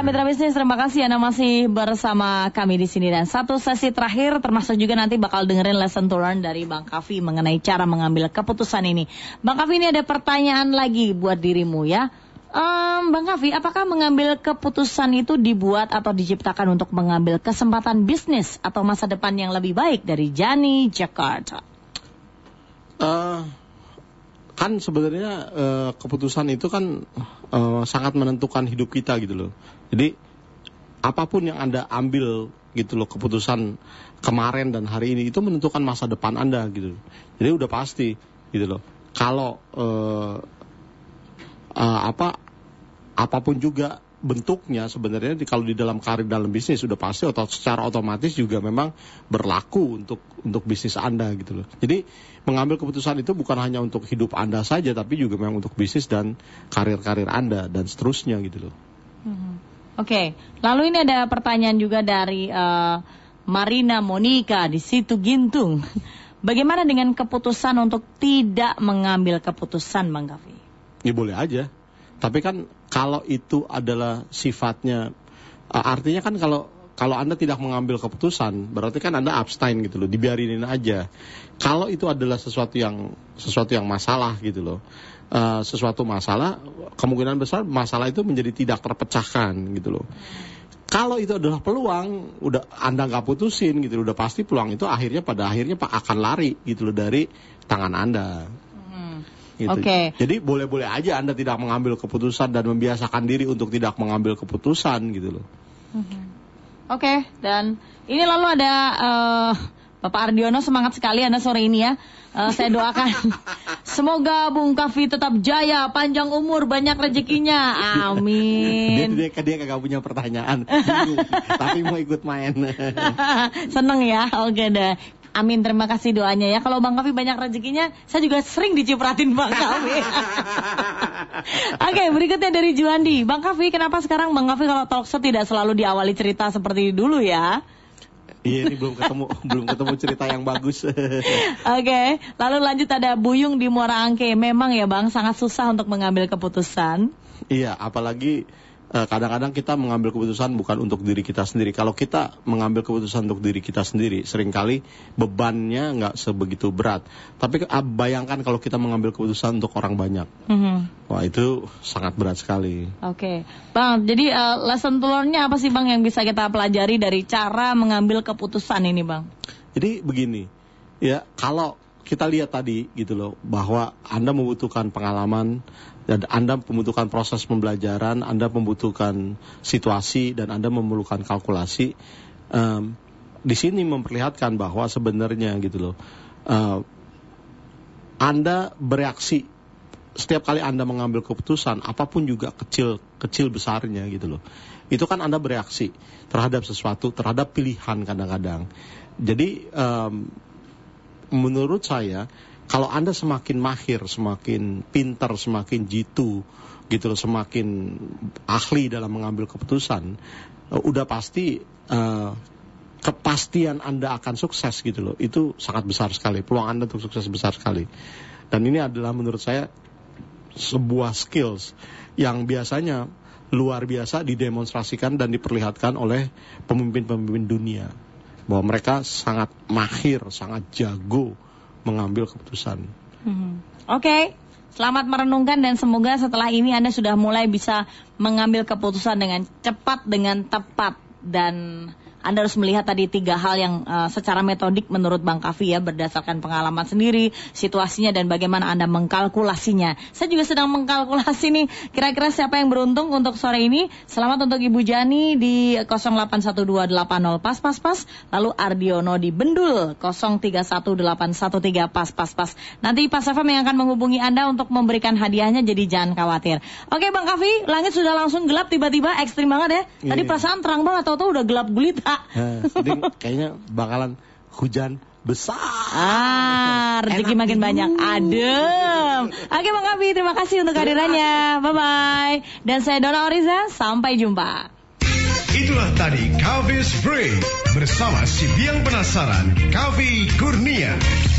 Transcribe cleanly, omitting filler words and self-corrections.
Ya, Mitra Bisnis, terima kasih Anda masih bersama kami di sini. Dan satu sesi terakhir, termasuk juga nanti bakal dengerin lesson to learn dari Bang Kavi mengenai cara mengambil keputusan ini. Bang Kavi, ini ada pertanyaan lagi buat dirimu ya. Bang Kavi, apakah mengambil keputusan itu dibuat atau diciptakan untuk mengambil kesempatan bisnis atau masa depan yang lebih baik? Dari Jani, Jakarta. Kan sebenarnya keputusan itu kan sangat menentukan hidup kita gitu loh. Jadi apapun yang Anda ambil gitu loh, keputusan kemarin dan hari ini itu menentukan masa depan Anda gitu. Jadi udah pasti gitu loh. Kalau apapun juga bentuknya sebenarnya kalau di dalam karir dalam bisnis sudah pasti atau secara otomatis juga memang berlaku untuk bisnis Anda gitu loh. Jadi mengambil keputusan itu bukan hanya untuk hidup Anda saja, tapi juga memang untuk bisnis dan karir-karir Anda dan seterusnya gitu loh. Oke. Lalu ini ada pertanyaan juga dari Marina Monica di Situ Gintung. Bagaimana dengan keputusan untuk tidak mengambil keputusan, Bang Kavi? Ya boleh aja. Tapi kan kalau itu adalah sifatnya, artinya kan kalau Anda tidak mengambil keputusan, berarti kan Anda abstain gitu loh, dibiarinin aja. Kalau itu adalah sesuatu yang masalah gitu loh, sesuatu masalah, kemungkinan besar masalah itu menjadi tidak terpecahkan gitu loh. Kalau itu adalah peluang, udah Anda nggak putusin gitu, udah pasti peluang itu pada akhirnya akan lari gitu loh dari tangan Anda. Gitu. Oke. Jadi boleh-boleh aja Anda tidak mengambil keputusan dan membiasakan diri untuk tidak mengambil keputusan gitu loh. Oke. Dan ini lalu ada Bapak Ardiono, semangat sekali Anda sore ini ya. Saya doakan semoga Bung Kavi tetap jaya, panjang umur, banyak rezekinya. Amin. Dia kagak punya pertanyaan, tapi mau ikut main. Seneng ya. Oke deh. Amin, terima kasih doanya ya. Kalau Bang Kavi banyak rezekinya, saya juga sering dicipratin Bang Kavi. Oke, berikutnya dari Juandi. Bang Kavi, kenapa sekarang Bang Kavi kalau talk show tidak selalu diawali cerita seperti dulu ya? Iya, ini belum ketemu cerita yang bagus. Oke, lalu lanjut ada Buyung di Muara Angke. Memang ya Bang, sangat susah untuk mengambil keputusan. Iya, apalagi kadang-kadang kita mengambil keputusan bukan untuk diri kita sendiri. Kalau kita mengambil keputusan untuk diri kita sendiri, seringkali bebannya nggak sebegitu berat. Tapi bayangkan kalau kita mengambil keputusan untuk orang banyak. Wah, itu sangat berat sekali. Oke. Bang, jadi lesson to learn-nya apa sih Bang yang bisa kita pelajari dari cara mengambil keputusan ini Bang? Jadi begini, ya kalau kita lihat tadi gitu loh, bahwa Anda membutuhkan pengalaman, dan Anda membutuhkan proses pembelajaran, Anda membutuhkan situasi, dan Anda memerlukan kalkulasi. Di sini memperlihatkan bahwa sebenarnya gitu loh, Anda bereaksi setiap kali Anda mengambil keputusan, apapun juga kecil besarnya gitu loh. Itu kan Anda bereaksi terhadap sesuatu, terhadap pilihan kadang-kadang. Jadi menurut saya, kalau Anda semakin mahir, semakin pintar, semakin jitu gitu loh, semakin ahli dalam mengambil keputusan, udah pasti kepastian Anda akan sukses gitu loh. Itu sangat besar sekali, peluang Anda untuk sukses besar sekali. Dan ini adalah menurut saya sebuah skills yang biasanya luar biasa didemonstrasikan dan diperlihatkan oleh pemimpin-pemimpin dunia, bahwa mereka sangat mahir, sangat jago mengambil keputusan. Oke. Selamat merenungkan dan semoga setelah ini Anda sudah mulai bisa mengambil keputusan dengan cepat, dengan tepat. Dan Anda harus melihat tadi 3 hal yang secara metodik menurut Bang Kavi ya, berdasarkan pengalaman sendiri, situasinya, dan bagaimana Anda mengkalkulasinya. Saya juga sedang mengkalkulasi nih, kira-kira siapa yang beruntung untuk sore ini. Selamat untuk Ibu Jani di 081280 pas. Lalu Ardiono di Bendul 031813 pas. Nanti Pas FM yang akan menghubungi Anda untuk memberikan hadiahnya, jadi jangan khawatir. Oke Bang Kavi, langit sudah langsung gelap tiba-tiba, ekstrim banget ya. Tadi perasaan terang banget, atau udah gelap gulita. Jadi kayaknya bakalan hujan besar. Rezeki makin banyak. Adem. Oke Bang Kavi, terima kasih untuk kehadirannya. Bye-bye. Dan saya Dona Oriza, sampai jumpa. Itulah tadi Kavi's Break bersama si biang penasaran Kavi Kurnia.